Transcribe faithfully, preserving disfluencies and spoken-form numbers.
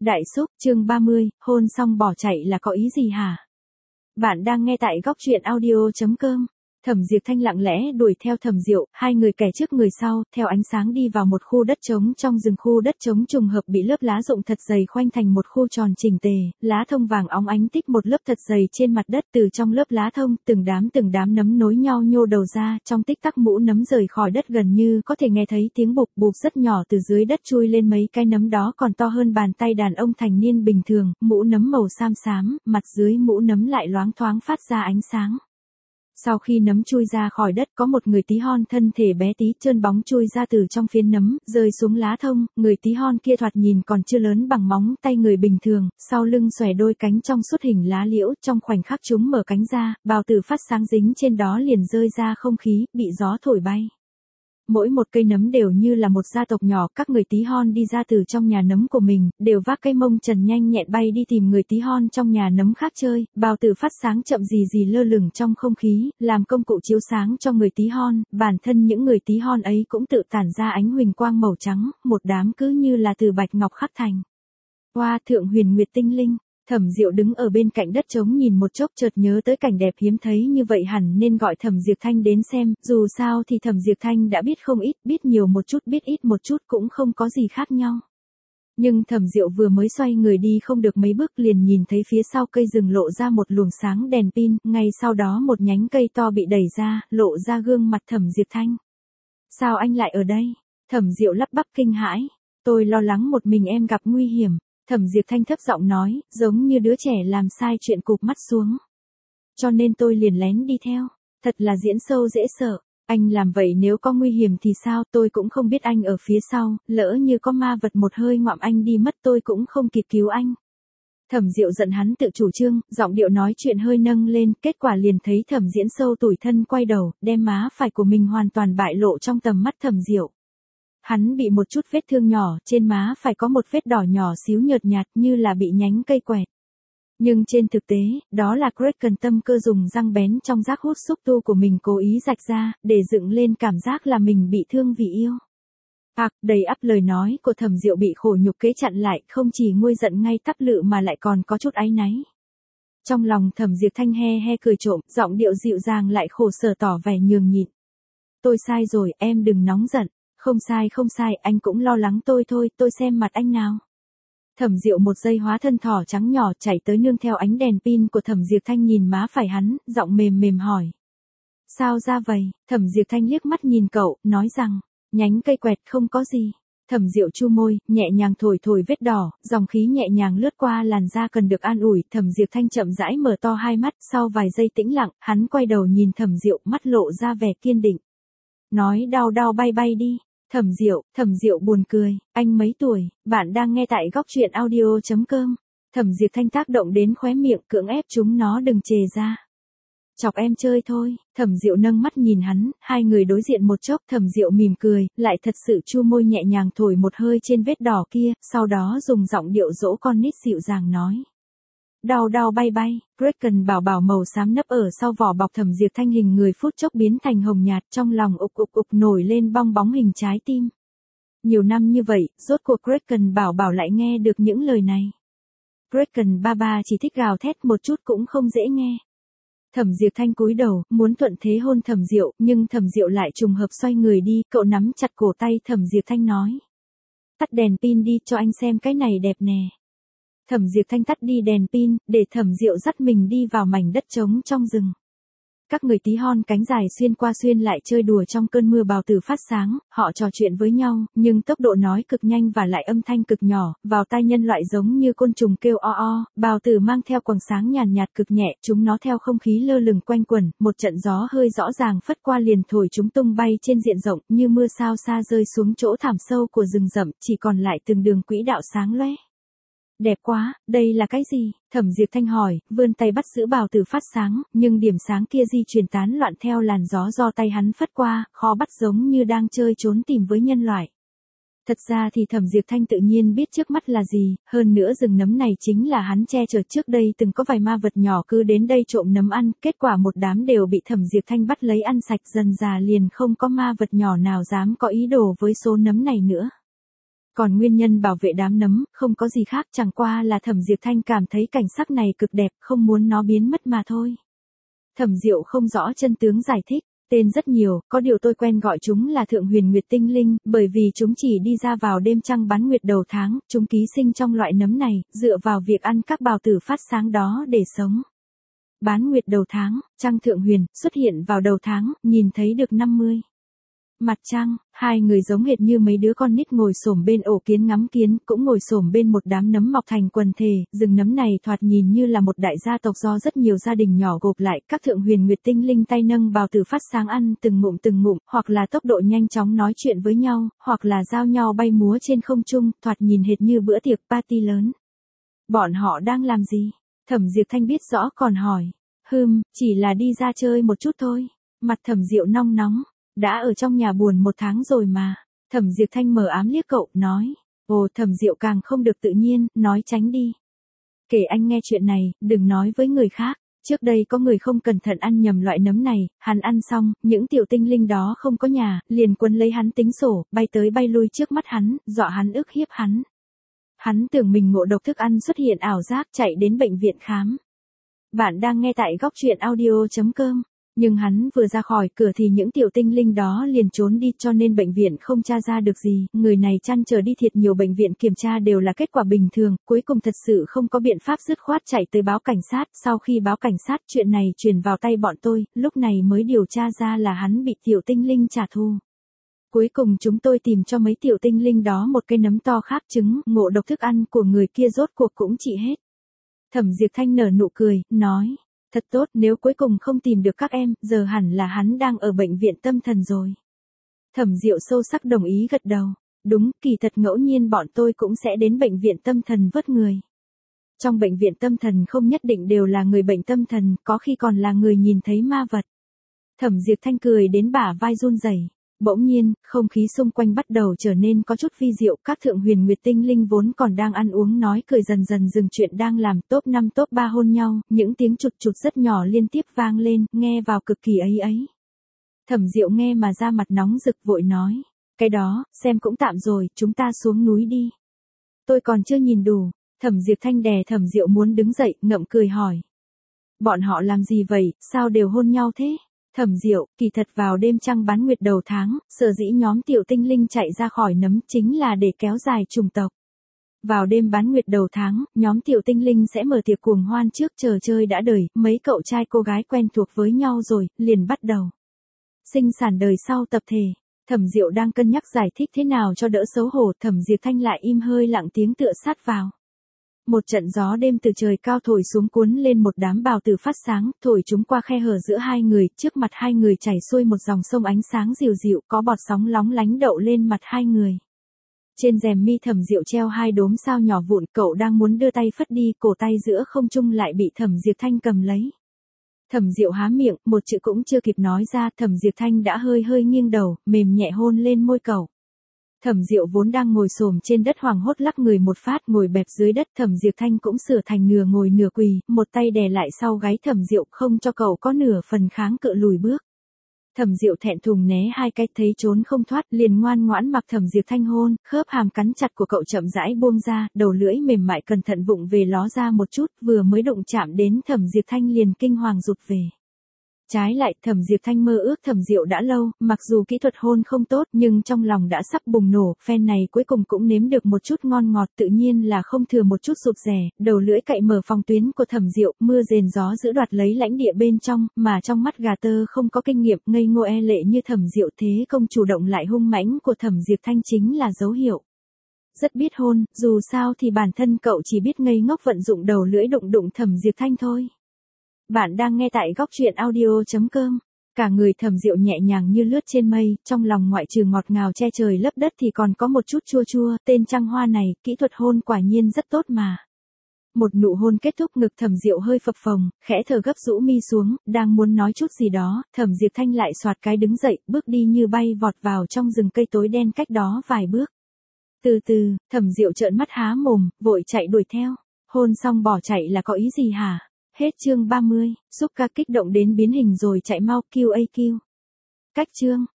Đại Xúc, chương ba mươi, hôn xong bỏ chạy là có ý gì hả? Bạn đang nghe tại góc truyện audio chấm com. Thẩm Diệp Thanh lặng lẽ đuổi theo Thẩm Diệu, hai người kẻ trước người sau, theo ánh sáng đi vào một khu đất trống trong rừng. Khu đất trống trùng hợp bị lớp lá rụng thật dày khoanh thành một khu tròn chỉnh tề, lá thông vàng óng ánh tích một lớp thật dày trên mặt đất. Từ trong lớp lá thông, từng đám từng đám nấm nối nhau nhô đầu ra, trong tích tắc mũ nấm rời khỏi đất, gần như có thể nghe thấy tiếng bụp bụp rất nhỏ từ dưới đất chui lên. Mấy cái nấm đó còn to hơn bàn tay đàn ông thành niên bình thường, mũ nấm màu xám xám, mặt dưới mũ nấm lại loáng thoáng phát ra ánh sáng. Sau khi nấm chui ra khỏi đất, có một người tí hon thân thể bé tí trơn bóng chui ra từ trong phiến nấm, rơi xuống lá thông. Người tí hon kia thoạt nhìn còn chưa lớn bằng móng tay người bình thường, sau lưng xòe đôi cánh trong suốt hình lá liễu. Trong khoảnh khắc chúng mở cánh ra, bào tử phát sáng dính trên đó liền rơi ra không khí, bị gió thổi bay. Mỗi một cây nấm đều như là một gia tộc nhỏ. Các người tí hon đi ra từ trong nhà nấm của mình, đều vác cây mông trần nhanh nhẹn bay đi tìm người tí hon trong nhà nấm khác chơi. Bào tử phát sáng chậm gì gì lơ lửng trong không khí, làm công cụ chiếu sáng cho người tí hon. Bản thân những người tí hon ấy cũng tự tản ra ánh huỳnh quang màu trắng, một đám cứ như là từ bạch ngọc khắc thành. Hoa thượng huyền nguyệt tinh linh. Thẩm Diệu đứng ở bên cạnh đất trống nhìn một chốc, chợt nhớ tới cảnh đẹp hiếm thấy như vậy, hẳn nên gọi Thẩm Diệp Thanh đến xem. Dù sao thì Thẩm Diệp Thanh đã biết không ít, biết nhiều một chút biết ít một chút cũng không có gì khác nhau. Nhưng Thẩm Diệu vừa mới xoay người đi không được mấy bước liền nhìn thấy phía sau cây rừng lộ ra một luồng sáng đèn pin, ngay sau đó một nhánh cây to bị đẩy ra, lộ ra gương mặt Thẩm Diệp Thanh. Sao anh lại ở đây? Thẩm Diệu lắp bắp kinh hãi. Tôi lo lắng một mình em gặp nguy hiểm. Thẩm Diệp Thanh thấp giọng nói, giống như đứa trẻ làm sai chuyện cụp mắt xuống. Cho nên tôi liền lén đi theo. Thật là diễn sâu dễ sợ. Anh làm vậy nếu có nguy hiểm thì sao? Tôi cũng không biết anh ở phía sau, lỡ như có ma vật một hơi ngoạm anh đi mất tôi cũng không kịp cứu anh. Thẩm Diệu giận hắn tự chủ trương, giọng điệu nói chuyện hơi nâng lên, kết quả liền thấy Thẩm Diễn Sâu tủi thân quay đầu, đem má phải của mình hoàn toàn bại lộ trong tầm mắt Thẩm Diệu. Hắn bị một chút vết thương nhỏ, trên má phải có một vết đỏ nhỏ xíu nhợt nhạt như là bị nhánh cây quẹt. Nhưng trên thực tế, đó là Kraken tâm cơ dùng răng bén trong rác hút xúc tu của mình cố ý rạch ra, để dựng lên cảm giác là mình bị thương vì yêu. Ác, đầy ắp lời nói của Thẩm Diệu bị khổ nhục kế chặn lại, không chỉ nguôi giận ngay tắp lự mà lại còn có chút áy náy. Trong lòng Thẩm Diệp Thanh he he cười trộm, giọng điệu dịu dàng lại khổ sở tỏ vẻ nhường nhịn. Tôi sai rồi, em đừng nóng giận. Không sai không sai, anh cũng lo lắng tôi thôi, tôi xem mặt anh nào. Thẩm Diệu một giây hóa thân thỏ trắng nhỏ chạy tới nương theo ánh đèn pin của Thẩm Diệp Thanh nhìn má phải hắn, giọng mềm mềm hỏi. Sao ra vậy? Thẩm Diệp Thanh liếc mắt nhìn cậu, nói rằng, nhánh cây quẹt không có gì. Thẩm Diệu chu môi, nhẹ nhàng thổi thổi vết đỏ, dòng khí nhẹ nhàng lướt qua làn da cần được an ủi. Thẩm Diệp Thanh chậm rãi mở to hai mắt, sau vài giây tĩnh lặng, hắn quay đầu nhìn Thẩm Diệu, mắt lộ ra vẻ kiên định. Nói đau đau bay bay đi. Thẩm Diệu, Thẩm Diệu buồn cười, anh mấy tuổi? Bạn đang nghe tại góc truyện audio chấm com. Thẩm Diệp Thanh tác động đến khóe miệng, cưỡng ép chúng nó đừng chề ra. Chọc em chơi thôi. Thẩm Diệu nâng mắt nhìn hắn, hai người đối diện một chốc. Thẩm Diệu mỉm cười, lại thật sự chu môi nhẹ nhàng thổi một hơi trên vết đỏ kia, sau đó dùng giọng điệu dỗ con nít dịu dàng nói. Đau đau bay bay. Kraken bảo bảo màu xám nấp ở sau vỏ bọc Thẩm Diệp Thanh hình người phút chốc biến thành hồng nhạt, trong lòng ục ục ục nổi lên bong bóng hình trái tim. Nhiều năm như vậy, rốt cuộc Kraken bảo bảo lại nghe được những lời này. Kraken ba ba chỉ thích gào thét, một chút cũng không dễ nghe. Thẩm Diệp Thanh cúi đầu, muốn thuận thế hôn Thẩm Diệu, nhưng Thẩm Diệu lại trùng hợp xoay người đi, cậu nắm chặt cổ tay Thẩm Diệp Thanh nói. Tắt đèn pin đi cho anh xem cái này đẹp nè. Thẩm Diệp Thanh tắt đi đèn pin, để Thẩm Diệu dắt mình đi vào mảnh đất trống trong rừng. Các người tí hon cánh dài xuyên qua xuyên lại chơi đùa trong cơn mưa bào tử phát sáng, họ trò chuyện với nhau, nhưng tốc độ nói cực nhanh và lại âm thanh cực nhỏ, vào tai nhân loại giống như côn trùng kêu o o. Bào tử mang theo quầng sáng nhàn nhạt cực nhẹ, chúng nó theo không khí lơ lửng quanh quẩn, một trận gió hơi rõ ràng phất qua liền thổi chúng tung bay trên diện rộng, như mưa sao xa rơi xuống chỗ thảm sâu của rừng rậm, chỉ còn lại từng đường quỹ đạo sáng loe. Đẹp quá, đây là cái gì? Thẩm Diệp Thanh hỏi, vươn tay bắt giữ bào tử phát sáng, nhưng điểm sáng kia di chuyển tán loạn theo làn gió do tay hắn phất qua, khó bắt giống như đang chơi trốn tìm với nhân loại. Thật ra thì Thẩm Diệp Thanh tự nhiên biết trước mắt là gì, hơn nữa rừng nấm này chính là hắn che chở trước đây từng có vài ma vật nhỏ cứ đến đây trộm nấm ăn, kết quả một đám đều bị Thẩm Diệp Thanh bắt lấy ăn sạch, dần dà liền không có ma vật nhỏ nào dám có ý đồ với số nấm này nữa. Còn nguyên nhân bảo vệ đám nấm, không có gì khác, chẳng qua là Thẩm Diệp Thanh cảm thấy cảnh sắc này cực đẹp, không muốn nó biến mất mà thôi. Thẩm Diệu không rõ chân tướng giải thích, tên rất nhiều, có điều tôi quen gọi chúng là Thượng Huyền Nguyệt Tinh Linh, bởi vì chúng chỉ đi ra vào đêm trăng bán nguyệt đầu tháng, chúng ký sinh trong loại nấm này, dựa vào việc ăn các bào tử phát sáng đó để sống. Bán nguyệt đầu tháng, trăng thượng huyền, xuất hiện vào đầu tháng, nhìn thấy được năm mươi. Mặt trăng, hai người giống hệt như mấy đứa con nít ngồi xổm bên ổ kiến ngắm kiến, cũng ngồi xổm bên một đám nấm mọc thành quần thể, rừng nấm này thoạt nhìn như là một đại gia tộc do rất nhiều gia đình nhỏ gộp lại, các Thượng Huyền Nguyệt Tinh Linh tay nâng bào tử phát sáng ăn từng ngụm từng ngụm, hoặc là tốc độ nhanh chóng nói chuyện với nhau, hoặc là giao nhau bay múa trên không trung, thoạt nhìn hệt như bữa tiệc party lớn. Bọn họ đang làm gì? Thẩm Diệp Thanh biết rõ còn hỏi. Hừm, chỉ là đi ra chơi một chút thôi. Mặt Thẩm Diệu nong nóng. Đã ở trong nhà buồn một tháng rồi mà. Thẩm Diệp Thanh mờ ám liếc cậu, nói. Ồ, Thẩm Diệu càng không được tự nhiên, nói tránh đi. Kể anh nghe chuyện này, đừng nói với người khác. Trước đây có người không cẩn thận ăn nhầm loại nấm này, hắn ăn xong, những tiểu tinh linh đó không có nhà, liền quấn lấy hắn tính sổ, bay tới bay lui trước mắt hắn, dọa hắn ức hiếp hắn. Hắn tưởng mình ngộ độc thức ăn xuất hiện ảo giác, chạy đến bệnh viện khám. Bạn đang nghe tại góc truyện audio chấm com. Nhưng hắn vừa ra khỏi cửa thì những tiểu tinh linh đó liền trốn đi, cho nên bệnh viện không tra ra được gì, người này chăn trở đi thiệt nhiều bệnh viện kiểm tra đều là kết quả bình thường, cuối cùng thật sự không có biện pháp dứt khoát chạy tới báo cảnh sát, sau khi báo cảnh sát chuyện này truyền vào tay bọn tôi, lúc này mới điều tra ra là hắn bị tiểu tinh linh trả thù. Cuối cùng chúng tôi tìm cho mấy tiểu tinh linh đó một cây nấm to khác chứng, ngộ độc thức ăn của người kia rốt cuộc cũng trị hết. Thẩm Diệp Thanh nở nụ cười, nói. Thật tốt, nếu cuối cùng không tìm được các em, giờ hẳn là hắn đang ở bệnh viện tâm thần rồi. Thẩm Diệu sâu sắc đồng ý gật đầu. Đúng, kỳ thật ngẫu nhiên bọn tôi cũng sẽ đến bệnh viện tâm thần vớt người. Trong bệnh viện tâm thần không nhất định đều là người bệnh tâm thần, có khi còn là người nhìn thấy ma vật. Thẩm Diệp Thanh cười đến bả vai run rẩy. Bỗng nhiên, không khí xung quanh bắt đầu trở nên có chút vi diệu, các Thượng Huyền Nguyệt Tinh Linh vốn còn đang ăn uống nói cười dần dần dừng chuyện đang làm, top năm top ba hôn nhau, những tiếng chụt chụt rất nhỏ liên tiếp vang lên, nghe vào cực kỳ ấy ấy. Thẩm Diệu nghe mà da mặt nóng rực vội nói, cái đó, xem cũng tạm rồi, chúng ta xuống núi đi. Tôi còn chưa nhìn đủ. Thẩm Diệp Thanh đè Thẩm Diệu muốn đứng dậy, ngậm cười hỏi. Bọn họ làm gì vậy, sao đều hôn nhau thế? Thẩm Diệu, kỳ thật vào đêm trăng bán nguyệt đầu tháng, sở dĩ nhóm tiểu tinh linh chạy ra khỏi nấm chính là để kéo dài chủng tộc. Vào đêm bán nguyệt đầu tháng, nhóm tiểu tinh linh sẽ mở tiệc cuồng hoan trước chờ chơi đã đời, mấy cậu trai cô gái quen thuộc với nhau rồi, liền bắt đầu. Sinh sản đời sau tập thể. Thẩm Diệu đang cân nhắc giải thích thế nào cho đỡ xấu hổ, Thẩm Diệp Thanh lại im hơi lặng tiếng tựa sát vào. Một trận gió đêm từ trời cao thổi xuống cuốn lên một đám bào tử phát sáng, thổi chúng qua khe hở giữa hai người, trước mặt hai người chảy xuôi một dòng sông ánh sáng dịu dịu, có bọt sóng lóng lánh đậu lên mặt hai người. Trên rèm mi Thẩm Diệu treo hai đốm sao nhỏ vụn, cậu đang muốn đưa tay phất đi, cổ tay giữa không trung lại bị Thẩm Diệp Thanh cầm lấy. Thẩm Diệu há miệng, một chữ cũng chưa kịp nói ra, Thẩm Diệp Thanh đã hơi hơi nghiêng đầu, mềm nhẹ hôn lên môi cậu. Thẩm Diệu vốn đang ngồi xổm trên đất hoảng hốt lắc người một phát, ngồi bẹp dưới đất, Thẩm Diệp Thanh cũng sửa thành nửa ngồi nửa quỳ, một tay đè lại sau gáy Thẩm Diệu, không cho cậu có nửa phần kháng cự lùi bước. Thẩm Diệu thẹn thùng né hai cái, thấy trốn không thoát, liền ngoan ngoãn mặc Thẩm Diệp Thanh hôn, khớp hàm cắn chặt của cậu chậm rãi buông ra, đầu lưỡi mềm mại cẩn thận vụng về ló ra một chút, vừa mới đụng chạm đến Thẩm Diệp Thanh liền kinh hoàng rụt về. Trái lại, Thẩm Diệp Thanh mơ ước Thẩm Diệu đã lâu, mặc dù kỹ thuật hôn không tốt, nhưng trong lòng đã sắp bùng nổ, phen này cuối cùng cũng nếm được một chút ngon ngọt, tự nhiên là không thừa một chút rụt rè, đầu lưỡi cậy mở phòng tuyến của Thẩm Diệu, mưa rền gió giữ đoạt lấy lãnh địa bên trong, mà trong mắt gà tơ không có kinh nghiệm, ngây ngô e lệ như Thẩm Diệu thế công chủ động lại hung mãnh của Thẩm Diệp Thanh chính là dấu hiệu. Rất biết hôn, dù sao thì bản thân cậu chỉ biết ngây ngốc vận dụng đầu lưỡi đụng đụng Thẩm Diệp Thanh thôi. Bạn đang nghe tại góc truyện audio chấm com. Cả người Thẩm Diệu nhẹ nhàng như lướt trên mây, trong lòng ngoại trừ ngọt ngào che trời lấp đất thì còn có một chút chua chua, tên trăng hoa này, kỹ thuật hôn quả nhiên rất tốt mà. Một nụ hôn kết thúc, ngực Thẩm Diệu hơi phập phồng, khẽ thở gấp rũ mi xuống, đang muốn nói chút gì đó, Thẩm Diệp Thanh lại xoạt cái đứng dậy, bước đi như bay vọt vào trong rừng cây tối đen cách đó vài bước. Từ từ, Thẩm Diệu trợn mắt há mồm, vội chạy đuổi theo. Hôn xong bỏ chạy là có ý gì hả? Hết chương ba mươi, Suka kích động đến biến hình rồi chạy mau, Q A Q. Cách chương.